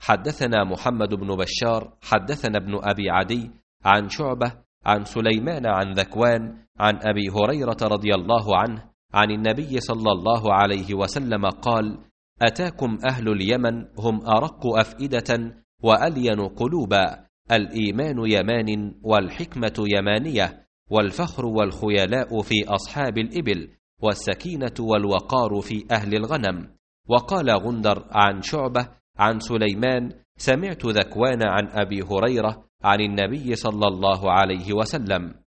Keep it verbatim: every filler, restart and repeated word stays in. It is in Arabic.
حدثنا محمد بن بشار حدثنا ابن أبي عدي عن شعبة عن سليمان عن ذكوان عن أبي هريرة رضي الله عنه عن النبي صلى الله عليه وسلم قال: أتاكم أهل اليمن هم أرق أفئدة وألين قلوبا، الإيمان يمان والحكمة يمانية، والفخر والخيلاء في أصحاب الإبل، والسكينة والوقار في أهل الغنم. وقال غندر عن شعبة عن سليمان: سمعت ذكوان عن أبي هريرة عن النبي صلى الله عليه وسلم.